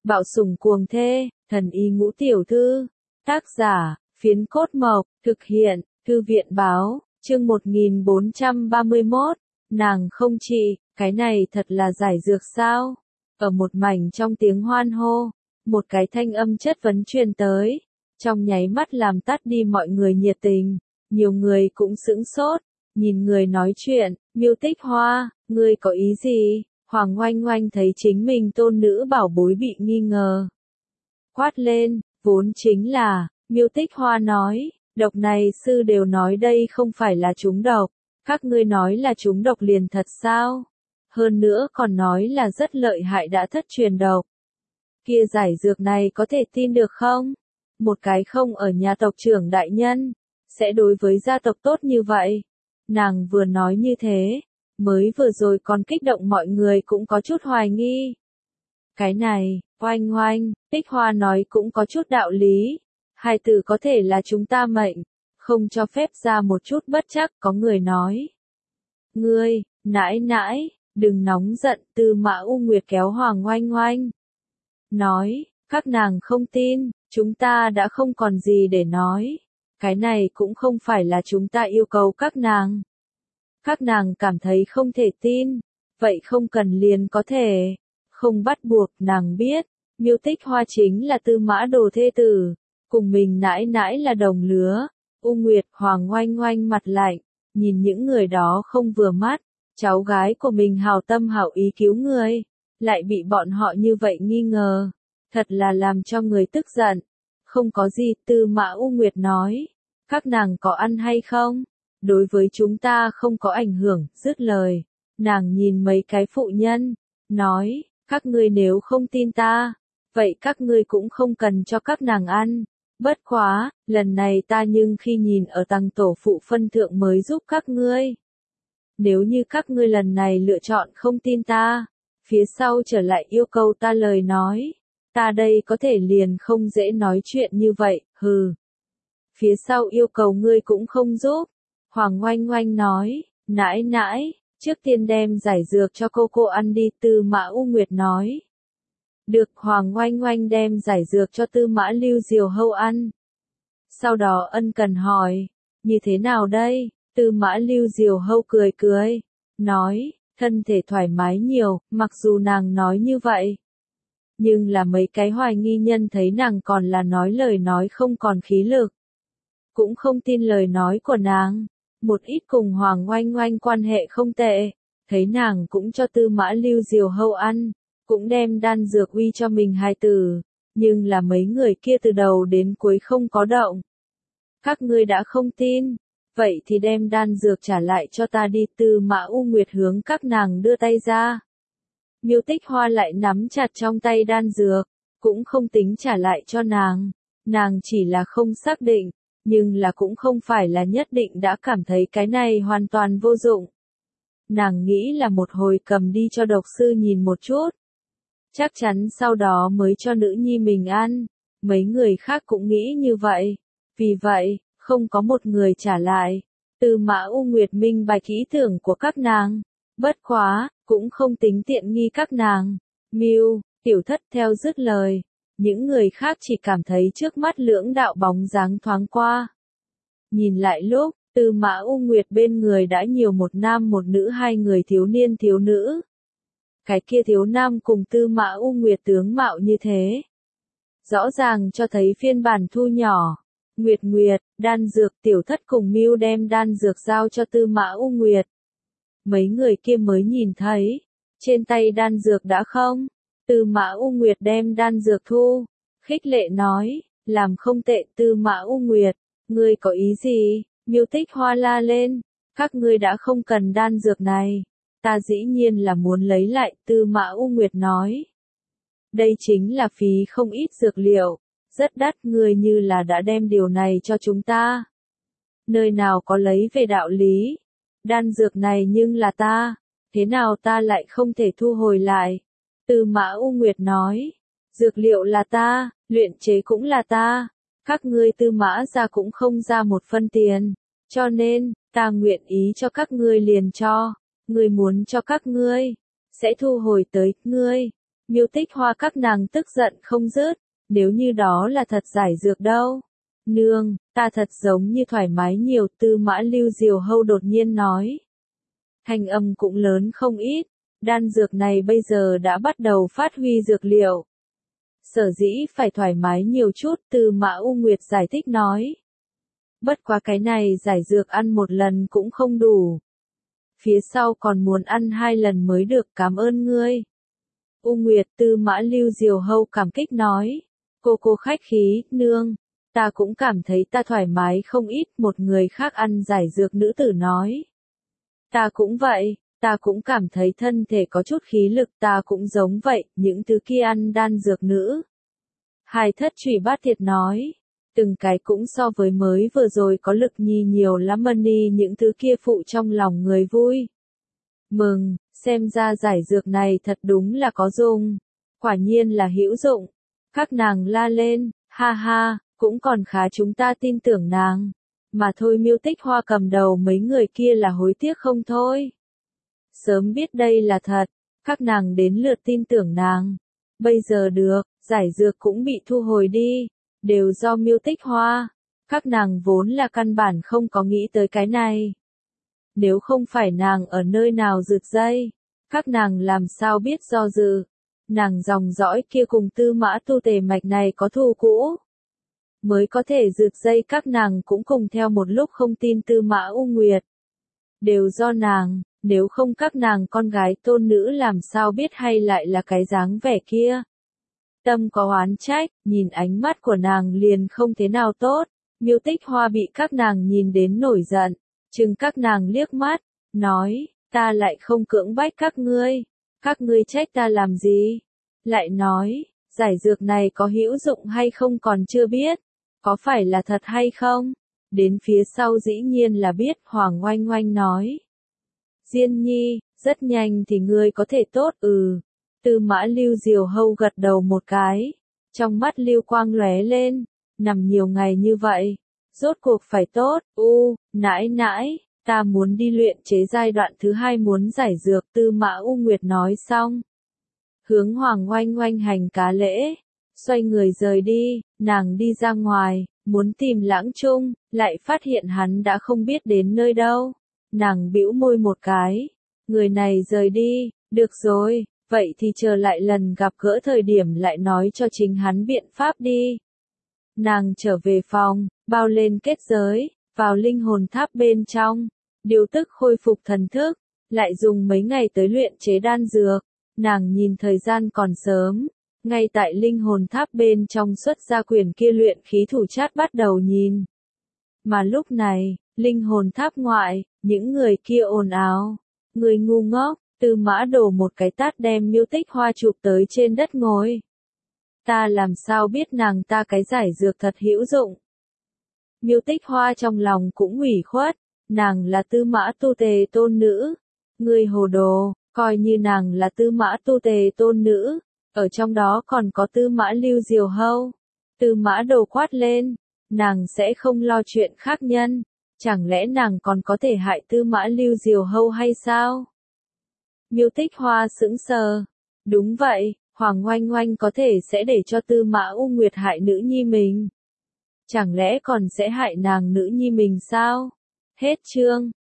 Bạo sủng cuồng thê, thần y ngũ tiểu thư. Tác giả, Phiến Cốt Mộc, thực hiện, Thư viện báo, chương 1431, nàng không trị, cái này thật là giải dược sao? Ở một mảnh trong tiếng hoan hô, một cái thanh âm chất vấn truyền tới, trong nháy mắt làm tắt đi mọi người nhiệt tình, nhiều người cũng sững sốt, nhìn người nói chuyện, Miêu Tích Hoa, ngươi có ý gì? Hoàng Oanh Oanh thấy chính mình tôn nữ bảo bối bị nghi ngờ. Quát lên, vốn chính là, Miêu Tích Hoa nói, độc này sư đều nói đây không phải là trúng độc, các ngươi nói là trúng độc liền thật sao? Hơn nữa còn nói là rất lợi hại đã thất truyền độc. Kia giải dược này có thể tin được không? Một cái không ở nhà tộc trưởng đại nhân, sẽ đối với gia tộc tốt như vậy. Nàng vừa nói như thế, mới vừa rồi còn kích động mọi người cũng có chút hoài nghi. Cái này, Oanh Oanh, Tích Hoa nói cũng có chút đạo lý. Hai từ có thể là chúng ta mệnh, không cho phép ra một chút bất chắc, có người nói. Ngươi, nãi nãi, đừng nóng giận, Tư Mã U Nguyệt kéo Hoàng Oanh Oanh. Nói, các nàng không tin, chúng ta đã không còn gì để nói. Cái này cũng không phải là chúng ta yêu cầu các nàng. Các nàng cảm thấy không thể tin, vậy không cần liền có thể. Không bắt buộc, nàng biết, Miêu Tích Hoa chính là Tư Mã Đồ thê tử, cùng mình nãi nãi là đồng lứa. U Nguyệt, Hoàng Oanh Oanh mặt lạnh, nhìn những người đó không vừa mắt, cháu gái của mình hào tâm hảo ý cứu người, lại bị bọn họ như vậy nghi ngờ, thật là làm cho người tức giận. Không có gì, Tư Mã U Nguyệt nói, các nàng có ăn hay không? Đối với chúng ta không có ảnh hưởng, dứt lời. Nàng nhìn mấy cái phụ nhân, nói, các ngươi nếu không tin ta, vậy các ngươi cũng không cần cho các nàng ăn. Bất quá, lần này ta nhưng khi nhìn ở tăng tổ phụ phân thượng mới giúp các ngươi. Nếu như các ngươi lần này lựa chọn không tin ta, phía sau trở lại yêu cầu ta lời nói, ta đây có thể liền không dễ nói chuyện như vậy, hừ. Phía sau yêu cầu ngươi cũng không giúp. Hoàng Oanh Oanh nói, nãi nãi, trước tiên đem giải dược cho cô ăn đi, Tư Mã U Nguyệt nói. Được, Hoàng Oanh Oanh đem giải dược cho Tư Mã Lưu Diều Hâu ăn. Sau đó ân cần hỏi, như thế nào đây? Tư Mã Lưu Diều Hâu cười cười, nói, thân thể thoải mái nhiều, mặc dù nàng nói như vậy. Nhưng là mấy cái hoài nghi nhân thấy nàng còn là nói lời nói không còn khí lực. Cũng không tin lời nói của nàng. Một ít cùng Hoàng Oanh Oanh quan hệ không tệ, thấy nàng cũng cho Tư Mã Lưu Diều Hâu ăn, cũng đem đan dược uy cho mình hài tử, nhưng là mấy người kia từ đầu đến cuối không có động. Các ngươi đã không tin, vậy thì đem đan dược trả lại cho ta đi, Tư Mã U Nguyệt hướng các nàng đưa tay ra. Miêu Tích Hoa lại nắm chặt trong tay đan dược, cũng không tính trả lại cho nàng chỉ là không xác định. Nhưng là cũng không phải là nhất định đã cảm thấy cái này hoàn toàn vô dụng. Nàng nghĩ là một hồi cầm đi cho độc sư nhìn một chút. Chắc chắn sau đó mới cho nữ nhi mình ăn. Mấy người khác cũng nghĩ như vậy. Vì vậy, không có một người trả lại. Tư Mã U Nguyệt minh bạch ý tưởng của các nàng. Bất quá, cũng không tính tiện nghi các nàng. Miêu, tiểu thất theo dứt lời. Những người khác chỉ cảm thấy trước mắt lưỡng đạo bóng dáng thoáng qua. Nhìn lại lúc, Tư Mã U Nguyệt bên người đã nhiều một nam một nữ, hai người thiếu niên thiếu nữ. Cái kia thiếu nam cùng Tư Mã U Nguyệt tướng mạo như thế. Rõ ràng cho thấy phiên bản thu nhỏ. Nguyệt Nguyệt, đan dược, tiểu thất cùng Miêu đem đan dược giao cho Tư Mã U Nguyệt. Mấy người kia mới nhìn thấy, trên tay đan dược đã không. Tư Mã U Nguyệt đem đan dược thu, khích lệ nói, làm không tệ. Tư Mã U Nguyệt, ngươi có ý gì? Miêu Tích Hoa la lên, các ngươi đã không cần đan dược này, ta dĩ nhiên là muốn lấy lại. Tư Mã U Nguyệt nói, đây chính là phí không ít dược liệu, rất đắt, ngươi như là đã đem điều này cho chúng ta. Nơi nào có lấy về đạo lý, đan dược này nhưng là ta, thế nào ta lại không thể thu hồi lại? Tư Mã U Nguyệt nói, dược liệu là ta, luyện chế cũng là ta, các ngươi Tư Mã gia cũng không ra một phân tiền, cho nên, ta nguyện ý cho các ngươi liền cho, ngươi muốn cho các ngươi, sẽ thu hồi tới, ngươi, Miêu Tích Hoa các nàng tức giận không dứt, nếu như đó là thật giải dược đâu. Nương, ta thật giống như thoải mái nhiều, Tư Mã Lưu Diều Hâu đột nhiên nói. Thanh âm cũng lớn không ít, đan dược này bây giờ đã bắt đầu phát huy dược liệu. Sở dĩ phải thoải mái nhiều chút, Tư Mã U Nguyệt giải thích nói. Bất quá cái này giải dược ăn một lần cũng không đủ. Phía sau còn muốn ăn 2 lần mới được, cảm ơn ngươi. U Nguyệt, Tư Mã Lưu Diều Hâu cảm kích nói. Cô khách khí, nương. Ta cũng cảm thấy ta thoải mái không ít, một người khác ăn giải dược nữ tử nói. Ta cũng vậy, ta cũng cảm thấy thân thể có chút khí lực, ta cũng giống vậy, những thứ kia ăn đan dược nữ. Hai thất trùy bát thiệt nói. Từng cái cũng so với mới vừa rồi có lực nhi nhiều lắm, Mani những thứ kia phụ trong lòng người vui. Mừng, xem ra giải dược này thật đúng là có dùng. Quả nhiên là hữu dụng. Các nàng la lên, ha ha, cũng còn khá chúng ta tin tưởng nàng. Mà thôi Miêu Tích Hoa cầm đầu mấy người kia là hối tiếc không thôi. Sớm biết đây là thật, các nàng đến lượt tin tưởng nàng. Bây giờ được, giải dược cũng bị thu hồi đi. Đều do Miêu Tích Hoa. Các nàng vốn là căn bản không có nghĩ tới cái này. Nếu không phải nàng ở nơi nào rực dây, các nàng làm sao biết do dự. Nàng dòng dõi kia cùng Tư Mã Tu Tề mạch này có thù cũ. Mới có thể rực dây, các nàng cũng cùng theo một lúc không tin Tư Mã U Nguyệt. Đều do nàng, nếu không các nàng con gái tôn nữ làm sao biết hay lại là cái dáng vẻ kia. Tâm có oán trách, nhìn ánh mắt của nàng liền không thế nào tốt. Miêu Tích Hoa bị các nàng nhìn đến nổi giận, chừng các nàng liếc mắt, nói, ta lại không cưỡng bách các ngươi trách ta làm gì? Lại nói, giải dược này có hữu dụng hay không còn chưa biết, có phải là thật hay không? Đến phía sau dĩ nhiên là biết, Hoàng Oanh Oanh nói. Diên Nhi, rất nhanh thì ngươi có thể tốt, Tư Mã Lưu Diều Hâu gật đầu một cái, trong mắt lưu quang lóe lên, nằm nhiều ngày như vậy, rốt cuộc phải tốt, nãi nãi, ta muốn đi luyện chế giai đoạn thứ 2 muốn giải dược, Tư Mã U Nguyệt nói xong. Hướng Hoàng Oanh Oanh hành cá lễ, xoay người rời đi, nàng đi ra ngoài, muốn tìm Lãng Trung, lại phát hiện hắn đã không biết đến nơi đâu. Nàng bĩu môi một cái, người này rời đi, được rồi. Vậy thì chờ lại lần gặp gỡ thời điểm lại nói cho chính hắn biện pháp đi. Nàng trở về phòng, bao lên kết giới, vào linh hồn tháp bên trong, điều tức khôi phục thần thức, lại dùng mấy ngày tới luyện chế đan dược. Nàng nhìn thời gian còn sớm, ngay tại linh hồn tháp bên trong xuất ra quyển kia luyện khí thủ chát bắt đầu nhìn. Mà lúc này, linh hồn tháp ngoại, những người kia ồn ào, người ngu ngốc. Tư Mã đổ một cái tát đem Miêu Tích Hoa chụp tới trên đất ngồi. Ta làm sao biết nàng ta cái giải dược thật hữu dụng. Miêu Tích Hoa trong lòng cũng ủy khuất, nàng là Tư Mã Tu Tề tôn nữ. Ngươi hồ đồ, coi như nàng là Tư Mã Tu Tề tôn nữ, ở trong đó còn có Tư Mã Lưu Diều Hâu. Tư Mã đồ quát lên, nàng sẽ không lo chuyện khác nhân, chẳng lẽ nàng còn có thể hại Tư Mã Lưu Diều Hâu hay sao? Miêu Tích Hoa sững sờ. Đúng vậy, Hoàng Oanh Oanh có thể sẽ để cho Tư Mã U Nguyệt hại nữ nhi mình. Chẳng lẽ còn sẽ hại nàng nữ nhi mình sao? Hết chương.